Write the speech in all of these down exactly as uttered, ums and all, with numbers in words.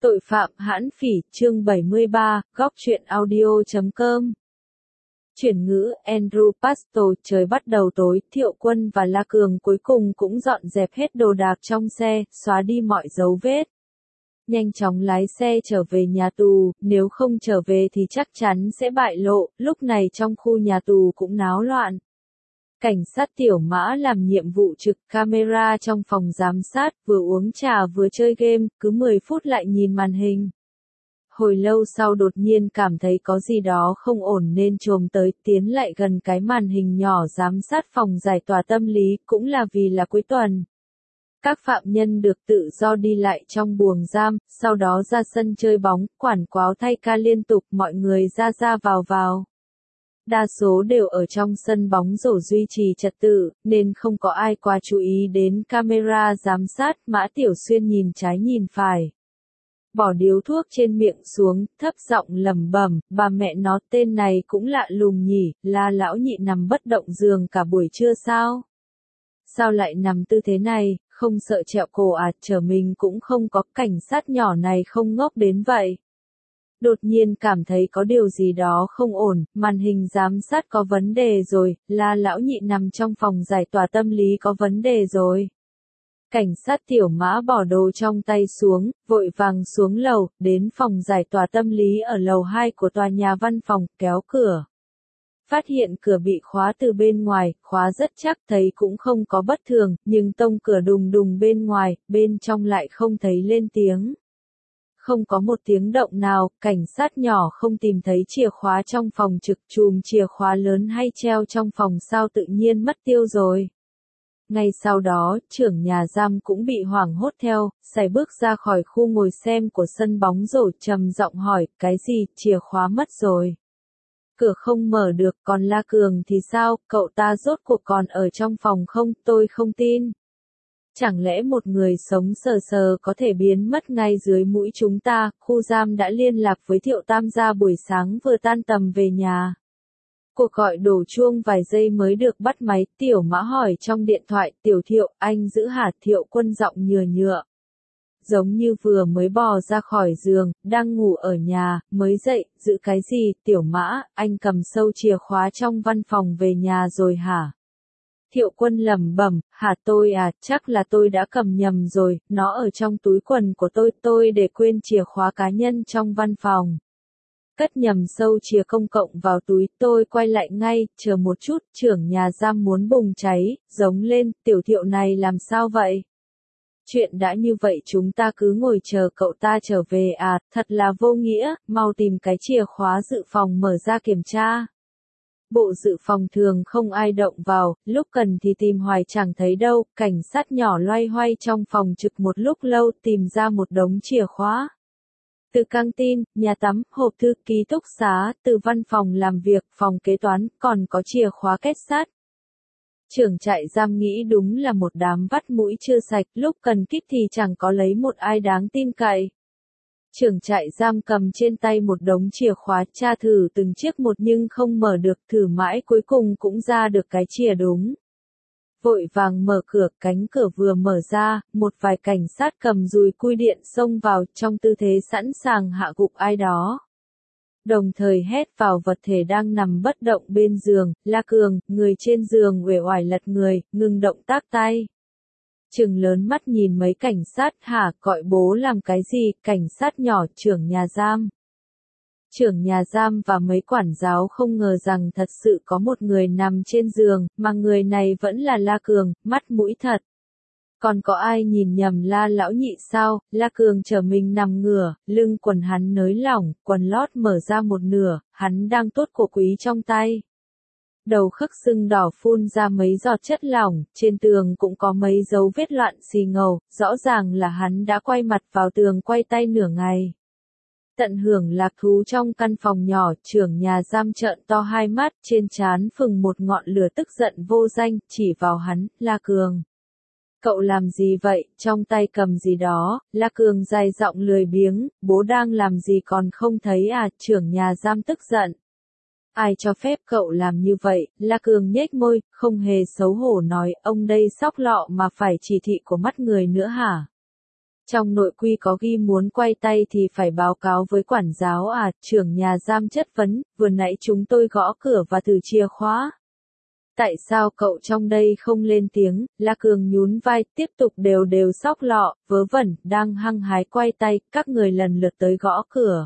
Tội phạm hãn phỉ, chương bảy mươi ba, góc truyện audio chấm com. Chuyển ngữ, Andrew Pastor, trời bắt đầu tối, Thiệu Quân và La Cường cuối cùng cũng dọn dẹp hết đồ đạc trong xe, xóa đi mọi dấu vết. Nhanh chóng lái xe trở về nhà tù, nếu không trở về thì chắc chắn sẽ bại lộ, lúc này trong khu nhà tù cũng náo loạn. Cảnh sát Tiểu Mã làm nhiệm vụ trực camera trong phòng giám sát, vừa uống trà vừa chơi game, cứ mười phút lại nhìn màn hình. Hồi lâu sau đột nhiên cảm thấy có gì đó không ổn nên chồm tới, tiến lại gần cái màn hình nhỏ giám sát phòng giải tỏa tâm lý, cũng là vì là cuối tuần. Các phạm nhân được tự do đi lại trong buồng giam, sau đó ra sân chơi bóng, quản quáo thay ca liên tục, mọi người ra ra vào vào. Đa số đều ở trong sân bóng rổ duy trì trật tự, nên không có ai quá chú ý đến camera giám sát. Mã Tiểu Xuyên nhìn trái nhìn phải. Bỏ điếu thuốc trên miệng xuống, thấp giọng lẩm bẩm, bà mẹ nó tên này cũng lạ lùng nhỉ, La lão nhị nằm bất động giường cả buổi trưa sao? Sao lại nằm tư thế này, không sợ trẹo cổ à, trở mình cũng không có, cảnh sát nhỏ này không ngốc đến vậy. Đột nhiên cảm thấy có điều gì đó không ổn, màn hình giám sát có vấn đề rồi, La lão nhị nằm trong phòng giải tỏa tâm lý có vấn đề rồi. Cảnh sát Tiểu Mã bỏ đồ trong tay xuống, vội vàng xuống lầu, đến phòng giải tỏa tâm lý ở lầu hai của tòa nhà văn phòng, kéo cửa. Phát hiện cửa bị khóa từ bên ngoài, khóa rất chắc, thấy cũng không có bất thường, nhưng tông cửa đùng đùng bên ngoài, bên trong lại không thấy lên tiếng. Không có một tiếng động nào, cảnh sát nhỏ không tìm thấy chìa khóa trong phòng trực, chùm chìa khóa lớn hay treo trong phòng sao tự nhiên mất tiêu rồi. Ngay sau đó, trưởng nhà giam cũng bị hoảng hốt theo, sải bước ra khỏi khu ngồi xem của sân bóng rổ, trầm giọng hỏi, cái gì, chìa khóa mất rồi. Cửa không mở được, còn La Cường thì sao, cậu ta rốt cuộc còn ở trong phòng không, tôi không tin. Chẳng lẽ một người sống sờ sờ có thể biến mất ngay dưới mũi chúng ta, khu giam đã liên lạc với Thiệu Tam gia buổi sáng vừa tan tầm về nhà. Cuộc gọi đổ chuông vài giây mới được bắt máy, Tiểu Mã hỏi trong điện thoại, Tiểu Thiệu, anh giữ hả? Thiệu Quân giọng nhừa nhựa. Giống như vừa mới bò ra khỏi giường, đang ngủ ở nhà, mới dậy, giữ cái gì, Tiểu Mã, anh cầm sâu chìa khóa trong văn phòng về nhà rồi hả? Thiệu Quân lẩm bẩm, hả tôi à, chắc là tôi đã cầm nhầm rồi, nó ở trong túi quần của tôi, tôi để quên chìa khóa cá nhân trong văn phòng. Cất nhầm sâu chìa công cộng vào túi, tôi quay lại ngay, chờ một chút, trưởng nhà giam muốn bùng cháy, giống lên, Tiểu Thiệu này làm sao vậy? Chuyện đã như vậy chúng ta cứ ngồi chờ cậu ta trở về à, thật là vô nghĩa, mau tìm cái chìa khóa dự phòng mở ra kiểm tra. Bộ dự phòng thường không ai động vào, lúc cần thì tìm hoài chẳng thấy đâu, cảnh sát nhỏ loay hoay trong phòng trực một lúc lâu tìm ra một đống chìa khóa. Từ căng tin, nhà tắm, hộp thư, ký túc xá, từ văn phòng làm việc, phòng kế toán, còn có chìa khóa kết sắt. Trưởng trại giam nghĩ đúng là một đám vắt mũi chưa sạch, lúc cần kíp thì chẳng có lấy một ai đáng tin cậy. Trưởng trại giam cầm trên tay một đống chìa khóa, tra thử từng chiếc một nhưng không mở được, thử mãi cuối cùng cũng ra được cái chìa đúng. Vội vàng mở cửa, cánh cửa vừa mở ra, một vài cảnh sát cầm dùi cui điện xông vào, trong tư thế sẵn sàng hạ gục ai đó. Đồng thời hét vào vật thể đang nằm bất động bên giường, La Cường, người trên giường uể oải lật người, ngừng động tác tay. Trừng lớn mắt nhìn mấy cảnh sát, hả, gọi bố làm cái gì, cảnh sát nhỏ, trưởng nhà giam. Trưởng nhà giam và mấy quản giáo không ngờ rằng thật sự có một người nằm trên giường, mà người này vẫn là La Cường, mắt mũi thật. Còn có ai nhìn nhầm La lão nhị sao? La Cường trở mình nằm ngửa, lưng quần hắn nới lỏng, quần lót mở ra một nửa, hắn đang tốt cổ quý trong tay. Đầu khấc sưng đỏ phun ra mấy giọt chất lỏng, trên tường cũng có mấy dấu vết loạn xì ngầu, rõ ràng là hắn đã quay mặt vào tường quay tay nửa ngày. Tận hưởng lạc thú trong căn phòng nhỏ, trưởng nhà giam trợn to hai mắt, trên trán phừng một ngọn lửa tức giận vô danh, chỉ vào hắn, La Cường. Cậu làm gì vậy, trong tay cầm gì đó, La Cường dài giọng lười biếng, bố đang làm gì còn không thấy à, trưởng nhà giam tức giận. Ai cho phép cậu làm như vậy, La Cường nhếch môi, không hề xấu hổ nói, ông đây sóc lọ mà phải chỉ thị của mắt người nữa hả? Trong nội quy có ghi muốn quay tay thì phải báo cáo với quản giáo à, trưởng nhà giam chất vấn, vừa nãy chúng tôi gõ cửa và thử chìa khóa. Tại sao cậu trong đây không lên tiếng, La Cường nhún vai, tiếp tục đều đều xóc lọ, vớ vẩn, đang hăng hái quay tay, các người lần lượt tới gõ cửa.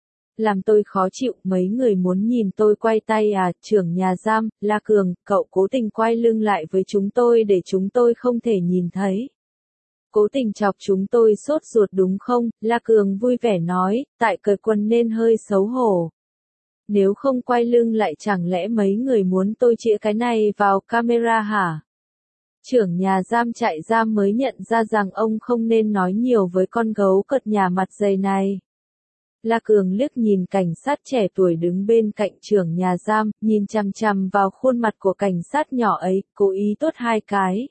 Làm tôi khó chịu, mấy người muốn nhìn tôi quay tay à, trưởng nhà giam, La Cường, cậu cố tình quay lưng lại với chúng tôi để chúng tôi không thể nhìn thấy. Cố tình chọc chúng tôi sốt ruột đúng không, La Cường vui vẻ nói, tại cởi quần nên hơi xấu hổ. Nếu không quay lưng lại chẳng lẽ mấy người muốn tôi chĩa cái này vào camera hả? Trưởng nhà giam trại giam mới nhận ra rằng ông không nên nói nhiều với con gấu cật nhà mặt dày này. La Cường liếc nhìn cảnh sát trẻ tuổi đứng bên cạnh trưởng nhà giam, nhìn chằm chằm vào khuôn mặt của cảnh sát nhỏ ấy, cố ý tốt hai cái.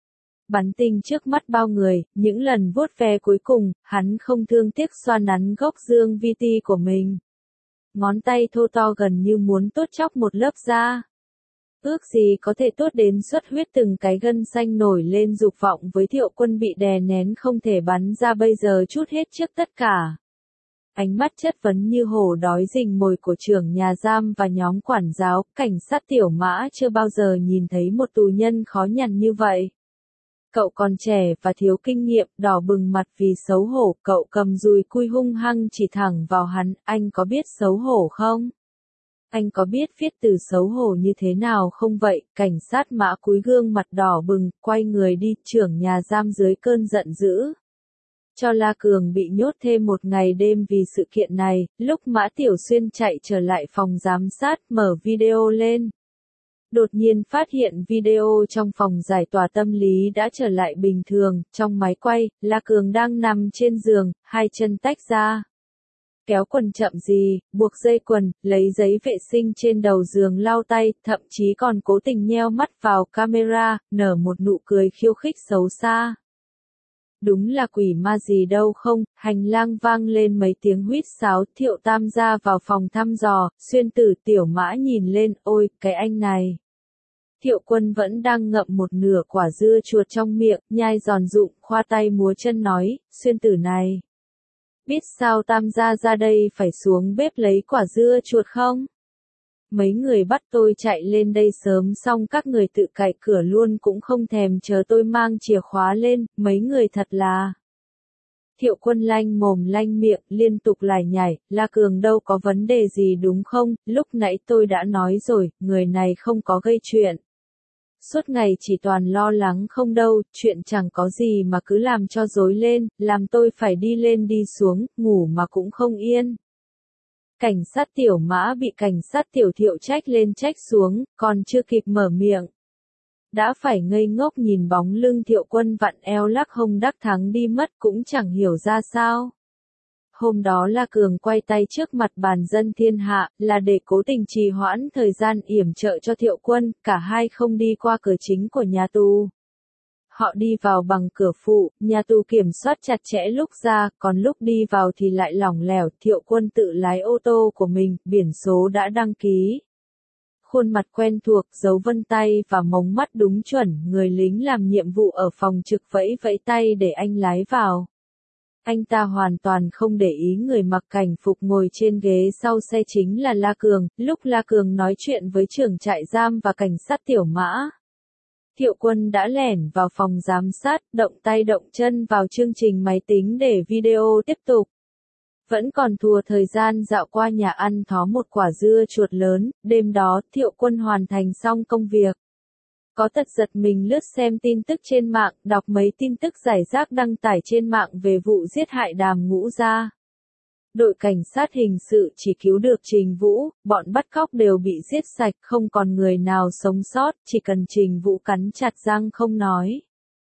Bắn tinh trước mắt bao người, những lần vuốt ve cuối cùng, hắn không thương tiếc xoa nắn gốc dương vi ti của mình. Ngón tay thô to gần như muốn tốt chóc một lớp da. Ước gì có thể tốt đến xuất huyết, từng cái gân xanh nổi lên dục vọng với Thiệu Quân bị đè nén không thể bắn ra bây giờ trút hết trước tất cả. Ánh mắt chất vấn như hổ đói rình mồi của trưởng nhà giam và nhóm quản giáo, cảnh sát Tiểu Mã chưa bao giờ nhìn thấy một tù nhân khó nhằn như vậy. Cậu còn trẻ và thiếu kinh nghiệm, đỏ bừng mặt vì xấu hổ, cậu cầm dùi cui hung hăng chỉ thẳng vào hắn, anh có biết xấu hổ không? Anh có biết viết từ xấu hổ như thế nào không vậy? Cảnh sát Mã cúi gương mặt đỏ bừng, quay người đi, trưởng nhà giam dưới cơn giận dữ. Cho La Cường bị nhốt thêm một ngày đêm vì sự kiện này, lúc Mã Tiểu Xuyên chạy trở lại phòng giám sát, mở video lên. Đột nhiên phát hiện video trong phòng giải tỏa tâm lý đã trở lại bình thường, trong máy quay, La Cường đang nằm trên giường, hai chân tách ra. Kéo quần chậm gì, buộc dây quần, lấy giấy vệ sinh trên đầu giường lau tay, thậm chí còn cố tình nheo mắt vào camera, nở một nụ cười khiêu khích xấu xa. Đúng là quỷ ma gì đâu không, hành lang vang lên mấy tiếng huýt sáo, Thiệu Tam ra vào phòng thăm dò, Xuyên Tử Tiểu Mã nhìn lên, ôi, cái anh này. Thiệu Quân vẫn đang ngậm một nửa quả dưa chuột trong miệng, nhai giòn rụm, khoa tay múa chân nói, Xuyên Tử này. Biết sao Tam gia ra đây phải xuống bếp lấy quả dưa chuột không? Mấy người bắt tôi chạy lên đây sớm xong các người tự cạy cửa luôn cũng không thèm chờ tôi mang chìa khóa lên, mấy người thật là... Thiệu Quân lanh mồm lanh miệng, liên tục lải nhải, La Cường đâu có vấn đề gì đúng không, lúc nãy tôi đã nói rồi, người này không có gây chuyện. Suốt ngày chỉ toàn lo lắng không đâu, chuyện chẳng có gì mà cứ làm cho rối lên, làm tôi phải đi lên đi xuống, ngủ mà cũng không yên. Cảnh sát Tiểu Mã bị cảnh sát Tiểu Thiệu trách lên trách xuống, còn chưa kịp mở miệng. Đã phải ngây ngốc nhìn bóng lưng Thiệu Quân vặn eo lắc hông đắc thắng đi mất cũng chẳng hiểu ra sao. Hôm đó La Cường quay tay trước mặt bàn dân thiên hạ, là để cố tình trì hoãn thời gian yểm trợ cho Thiệu Quân, cả hai không đi qua cửa chính của nhà tù. Họ đi vào bằng cửa phụ, nhà tù kiểm soát chặt chẽ lúc ra, còn lúc đi vào thì lại lỏng lẻo, Thiệu Quân tự lái ô tô của mình, biển số đã đăng ký. Khuôn mặt quen thuộc, dấu vân tay và mống mắt đúng chuẩn, người lính làm nhiệm vụ ở phòng trực vẫy vẫy tay để anh lái vào. Anh ta hoàn toàn không để ý người mặc cảnh phục ngồi trên ghế sau xe chính là La Cường, lúc La Cường nói chuyện với trưởng trại giam và cảnh sát Tiểu Mã. Thiệu Quân đã lẻn vào phòng giám sát, động tay động chân vào chương trình máy tính để video tiếp tục. Vẫn còn thua thời gian dạo qua nhà ăn thó một quả dưa chuột lớn, đêm đó Thiệu Quân hoàn thành xong công việc. Có tật giật mình lướt xem tin tức trên mạng, đọc mấy tin tức rải rác đăng tải trên mạng về vụ giết hại Đàm Ngũ Gia. Đội cảnh sát hình sự chỉ cứu được Trình Vũ, bọn bắt cóc đều bị giết sạch, không còn người nào sống sót, chỉ cần Trình Vũ cắn chặt răng không nói.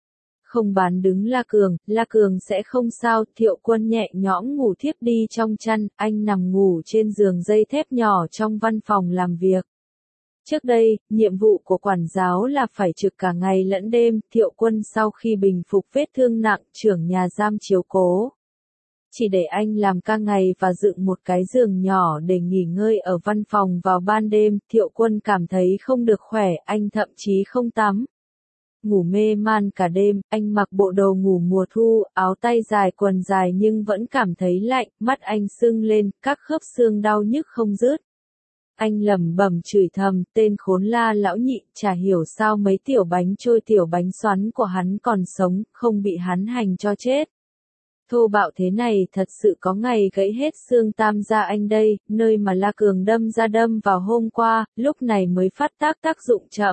Không bán đứng La Cường, La Cường sẽ không sao, Thiệu Quân nhẹ nhõm ngủ thiếp đi trong chăn, anh nằm ngủ trên giường dây thép nhỏ trong văn phòng làm việc. Trước đây, nhiệm vụ của quản giáo là phải trực cả ngày lẫn đêm, Thiệu Quân sau khi bình phục vết thương nặng, trưởng nhà giam chiếu cố. Chỉ để anh làm ca ngày và dựng một cái giường nhỏ để nghỉ ngơi ở văn phòng vào ban đêm, Thiệu Quân cảm thấy không được khỏe, anh thậm chí không tắm. Ngủ mê man cả đêm, anh mặc bộ đồ ngủ mùa thu, áo tay dài quần dài nhưng vẫn cảm thấy lạnh, mắt anh sưng lên, các khớp xương đau nhức không dứt. Anh lẩm bẩm chửi thầm, tên khốn La lão nhị, chả hiểu sao mấy tiểu bánh trôi tiểu bánh xoắn của hắn còn sống, không bị hắn hành cho chết. Thô bạo thế này thật sự có ngày gãy hết xương tam gia anh đây, nơi mà La Cường đâm ra đâm vào hôm qua, lúc này mới phát tác tác dụng chậm.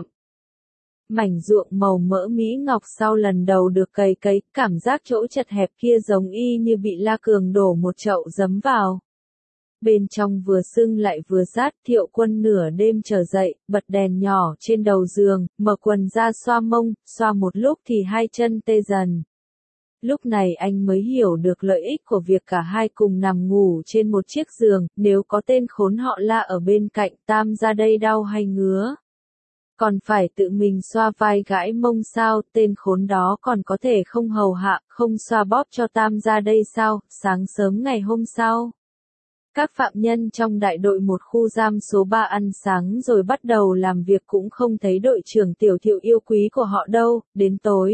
Mảnh ruộng màu mỡ Mỹ Ngọc sau lần đầu được cày cấy, cảm giác chỗ chật hẹp kia giống y như bị La Cường đổ một chậu giấm vào. Bên trong vừa sưng lại vừa rát, Thiệu Quân nửa đêm trở dậy, bật đèn nhỏ trên đầu giường, mở quần ra xoa mông, xoa một lúc thì hai chân tê dần. Lúc này anh mới hiểu được lợi ích của việc cả hai cùng nằm ngủ trên một chiếc giường, nếu có tên khốn họ La ở bên cạnh tam gia đây đau hay ngứa. Còn phải tự mình xoa vai gãi mông sao, tên khốn đó còn có thể không hầu hạ, không xoa bóp cho tam gia đây sao, sáng sớm ngày hôm sau. Các phạm nhân trong đại đội một khu giam số ba ăn sáng rồi bắt đầu làm việc cũng không thấy đội trưởng Tiểu Thiệu yêu quý của họ đâu, đến tối.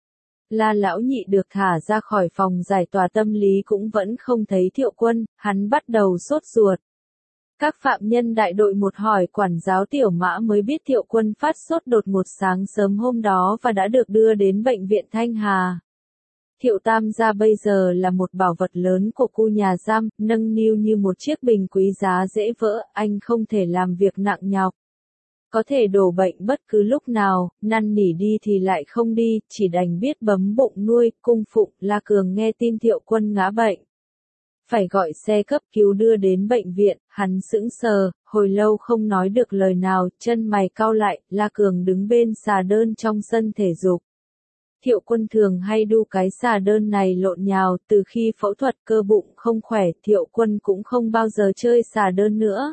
La lão nhị được thả ra khỏi phòng giải tỏa tâm lý cũng vẫn không thấy Thiệu Quân, hắn bắt đầu sốt ruột. Các phạm nhân đại đội một hỏi quản giáo Tiểu Mã mới biết Thiệu Quân phát sốt đột ngột sáng sớm hôm đó và đã được đưa đến bệnh viện Thanh Hà. Thiệu tam gia bây giờ là một bảo vật lớn của khu nhà giam, nâng niu như một chiếc bình quý giá dễ vỡ, anh không thể làm việc nặng nhọc. Có thể đổ bệnh bất cứ lúc nào, năn nỉ đi thì lại không đi, chỉ đành biết bấm bụng nuôi, cung phụng. La Cường nghe tin Thiệu Quân ngã bệnh. Phải gọi xe cấp cứu đưa đến bệnh viện, hắn sững sờ, hồi lâu không nói được lời nào, chân mày cau lại, La Cường đứng bên xà đơn trong sân thể dục. Thiệu Quân thường hay đu cái xà đơn này lộn nhào, từ khi phẫu thuật cơ bụng không khỏe, Thiệu Quân cũng không bao giờ chơi xà đơn nữa.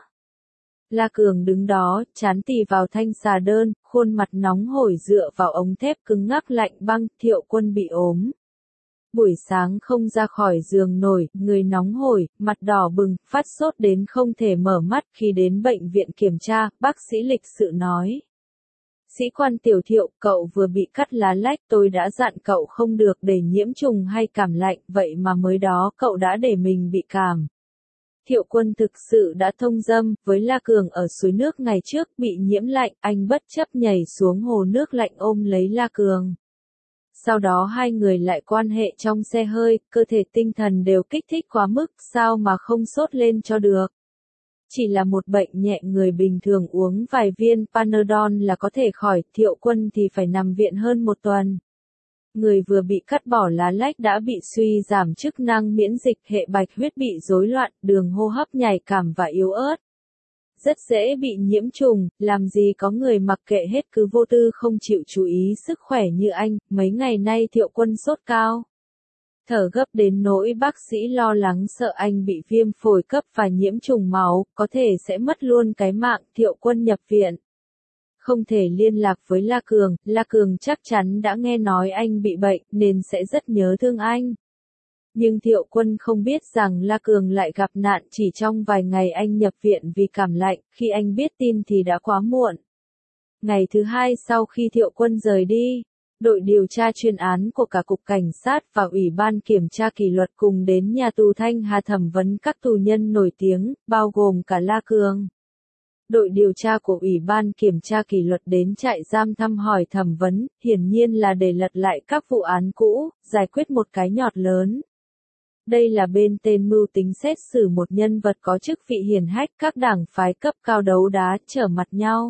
La Cường đứng đó, chán tì vào thanh xà đơn, khuôn mặt nóng hổi dựa vào ống thép cứng ngắc lạnh băng, Thiệu Quân bị ốm. Buổi sáng không ra khỏi giường nổi, người nóng hổi, mặt đỏ bừng, phát sốt đến không thể mở mắt. Khi đến bệnh viện kiểm tra, bác sĩ lịch sự nói. Sĩ quan Tiểu Thiệu, cậu vừa bị cắt lá lách, tôi đã dặn cậu không được để nhiễm trùng hay cảm lạnh, vậy mà mới đó cậu đã để mình bị cảm. Thiệu Quân thực sự đã thông dâm, với La Cường ở suối nước ngày trước bị nhiễm lạnh, anh bất chấp nhảy xuống hồ nước lạnh ôm lấy La Cường. Sau đó hai người lại quan hệ trong xe hơi, cơ thể tinh thần đều kích thích quá mức, sao mà không sốt lên cho được. Chỉ là một bệnh nhẹ người bình thường uống vài viên Panadol là có thể khỏi, Thiệu Quân thì phải nằm viện hơn một tuần. Người vừa bị cắt bỏ lá lách đã bị suy giảm chức năng miễn dịch, hệ bạch huyết bị rối loạn, đường hô hấp nhạy cảm và yếu ớt. Rất dễ bị nhiễm trùng, làm gì có người mặc kệ hết cứ vô tư không chịu chú ý sức khỏe như anh, mấy ngày nay Thiệu Quân sốt cao. Thở gấp đến nỗi bác sĩ lo lắng sợ anh bị viêm phổi cấp và nhiễm trùng máu, có thể sẽ mất luôn cái mạng, Thiệu Quân nhập viện. Không thể liên lạc với La Cường, La Cường chắc chắn đã nghe nói anh bị bệnh nên sẽ rất nhớ thương anh. Nhưng Thiệu Quân không biết rằng La Cường lại gặp nạn chỉ trong vài ngày anh nhập viện vì cảm lạnh, khi anh biết tin thì đã quá muộn. Ngày thứ hai sau khi Thiệu Quân rời đi, đội điều tra chuyên án của cả Cục Cảnh sát và Ủy ban Kiểm tra Kỷ luật cùng đến nhà tù Thanh Hà thẩm vấn các tù nhân nổi tiếng, bao gồm cả La Cường. Đội điều tra của Ủy ban Kiểm tra Kỷ luật đến trại giam thăm hỏi thẩm vấn, hiển nhiên là để lật lại các vụ án cũ, giải quyết một cái nhọt lớn. Đây là bên tên mưu tính xét xử một nhân vật có chức vị hiển hách, các đảng phái cấp cao đấu đá trở mặt nhau.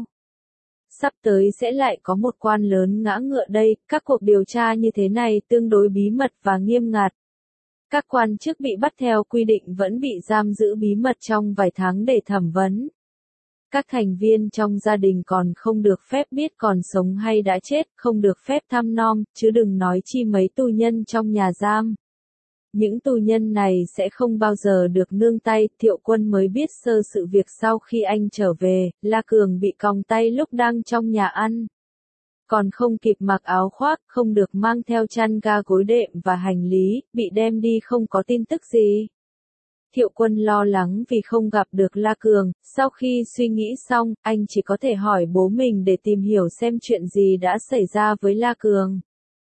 Sắp tới sẽ lại có một quan lớn ngã ngựa đây, các cuộc điều tra như thế này tương đối bí mật và nghiêm ngặt. Các quan chức bị bắt theo quy định vẫn bị giam giữ bí mật trong vài tháng để thẩm vấn. Các thành viên trong gia đình còn không được phép biết còn sống hay đã chết, không được phép thăm nom, chứ đừng nói chi mấy tù nhân trong nhà giam. Những tù nhân này sẽ không bao giờ được nương tay, Thiệu Quân mới biết sơ sự việc sau khi anh trở về, La Cường bị còng tay lúc đang trong nhà ăn. Còn không kịp mặc áo khoác, không được mang theo chăn ga gối đệm và hành lý, bị đem đi không có tin tức gì. Thiệu Quân lo lắng vì không gặp được La Cường, sau khi suy nghĩ xong, anh chỉ có thể hỏi bố mình để tìm hiểu xem chuyện gì đã xảy ra với La Cường.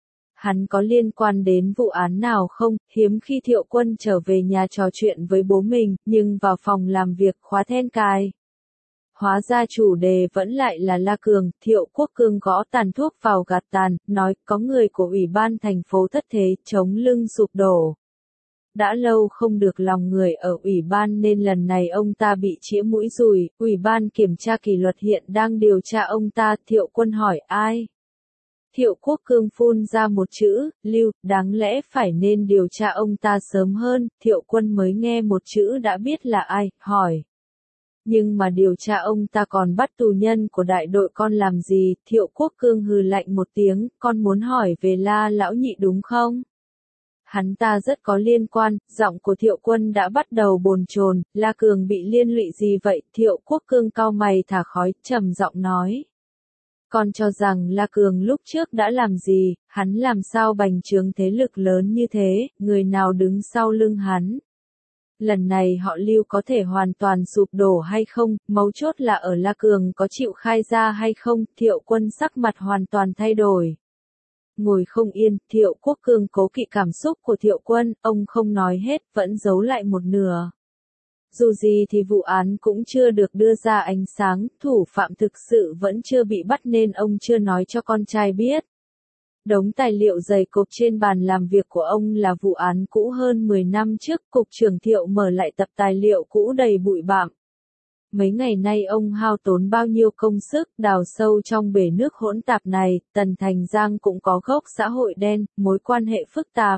Hắn có liên quan đến vụ án nào không? Hiếm khi Thiệu Quân trở về nhà trò chuyện với bố mình, nhưng vào phòng làm việc khóa then cài. Hóa ra chủ đề vẫn lại là La Cường, Thiệu Quốc Cương gõ tàn thuốc vào gạt tàn, nói có người của Ủy ban thành phố thất thế, chống lưng sụp đổ. Đã lâu không được lòng người ở Ủy ban nên lần này ông ta bị chĩa mũi dùi, Ủy ban kiểm tra kỷ luật hiện đang điều tra ông ta, Thiệu Quân hỏi ai? Thiệu Quốc Cương phun ra một chữ, Lưu, đáng lẽ phải nên điều tra ông ta sớm hơn, Thiệu Quân mới nghe một chữ đã biết là ai, hỏi. Nhưng mà điều tra ông ta còn bắt tù nhân của đại đội con làm gì, Thiệu Quốc Cương hừ lạnh một tiếng, con muốn hỏi về La lão nhị đúng không? Hắn ta rất có liên quan, giọng của Thiệu Quân đã bắt đầu bồn chồn, La Cường bị liên lụy gì vậy, Thiệu Quốc Cương cau mày thả khói, trầm giọng nói. Con cho rằng La Cường lúc trước đã làm gì, hắn làm sao bành trướng thế lực lớn như thế, người nào đứng sau lưng hắn. Lần này họ Lưu có thể hoàn toàn sụp đổ hay không, mấu chốt là ở La Cường có chịu khai ra hay không, Thiệu Quân sắc mặt hoàn toàn thay đổi. Ngồi không yên, Thiệu Quốc Cương cố kỵ cảm xúc của Thiệu Quân, ông không nói hết, vẫn giấu lại một nửa. Dù gì thì vụ án cũng chưa được đưa ra ánh sáng, thủ phạm thực sự vẫn chưa bị bắt nên ông chưa nói cho con trai biết. Đống tài liệu dày cộp trên bàn làm việc của ông là vụ án cũ hơn mười năm trước, cục trưởng Thiệu mở lại tập tài liệu cũ đầy bụi bặm. Mấy ngày nay ông hao tốn bao nhiêu công sức đào sâu trong bể nước hỗn tạp này, Tần Thành Giang cũng có gốc xã hội đen, mối quan hệ phức tạp.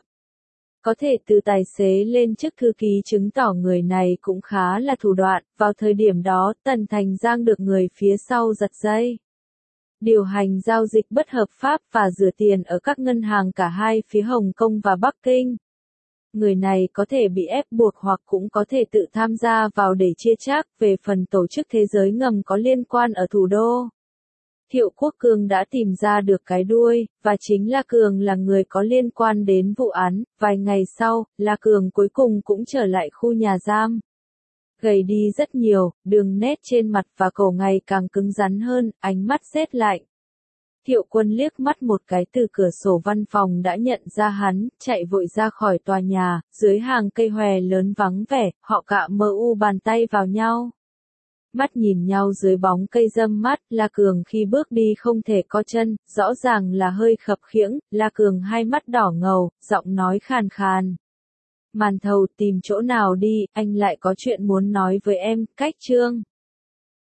Có thể từ tài xế lên chức thư ký chứng tỏ người này cũng khá là thủ đoạn, vào thời điểm đó Tần Thành Giang được người phía sau giật dây. Điều hành giao dịch bất hợp pháp và rửa tiền ở các ngân hàng cả hai phía Hồng Kông và Bắc Kinh. Người này có thể bị ép buộc hoặc cũng có thể tự tham gia vào để chia chác về phần tổ chức thế giới ngầm có liên quan ở thủ đô. Thiệu Quốc Cương đã tìm ra được cái đuôi, và chính La Cường là người có liên quan đến vụ án. Vài ngày sau, La Cường cuối cùng cũng trở lại khu nhà giam. Gầy đi rất nhiều, đường nét trên mặt và cổ ngày càng cứng rắn hơn, ánh mắt rét lạnh. Thiệu Quân liếc mắt một cái từ cửa sổ văn phòng đã nhận ra hắn, chạy vội ra khỏi tòa nhà, dưới hàng cây hòe lớn vắng vẻ, họ cạ mờ u bàn tay vào nhau. Mắt nhìn nhau dưới bóng cây râm mát, La Cường khi bước đi không thể co chân, rõ ràng là hơi khập khiễng, La Cường hai mắt đỏ ngầu, giọng nói khàn khàn. Màn thầu tìm chỗ nào đi, anh lại có chuyện muốn nói với em, cách trương.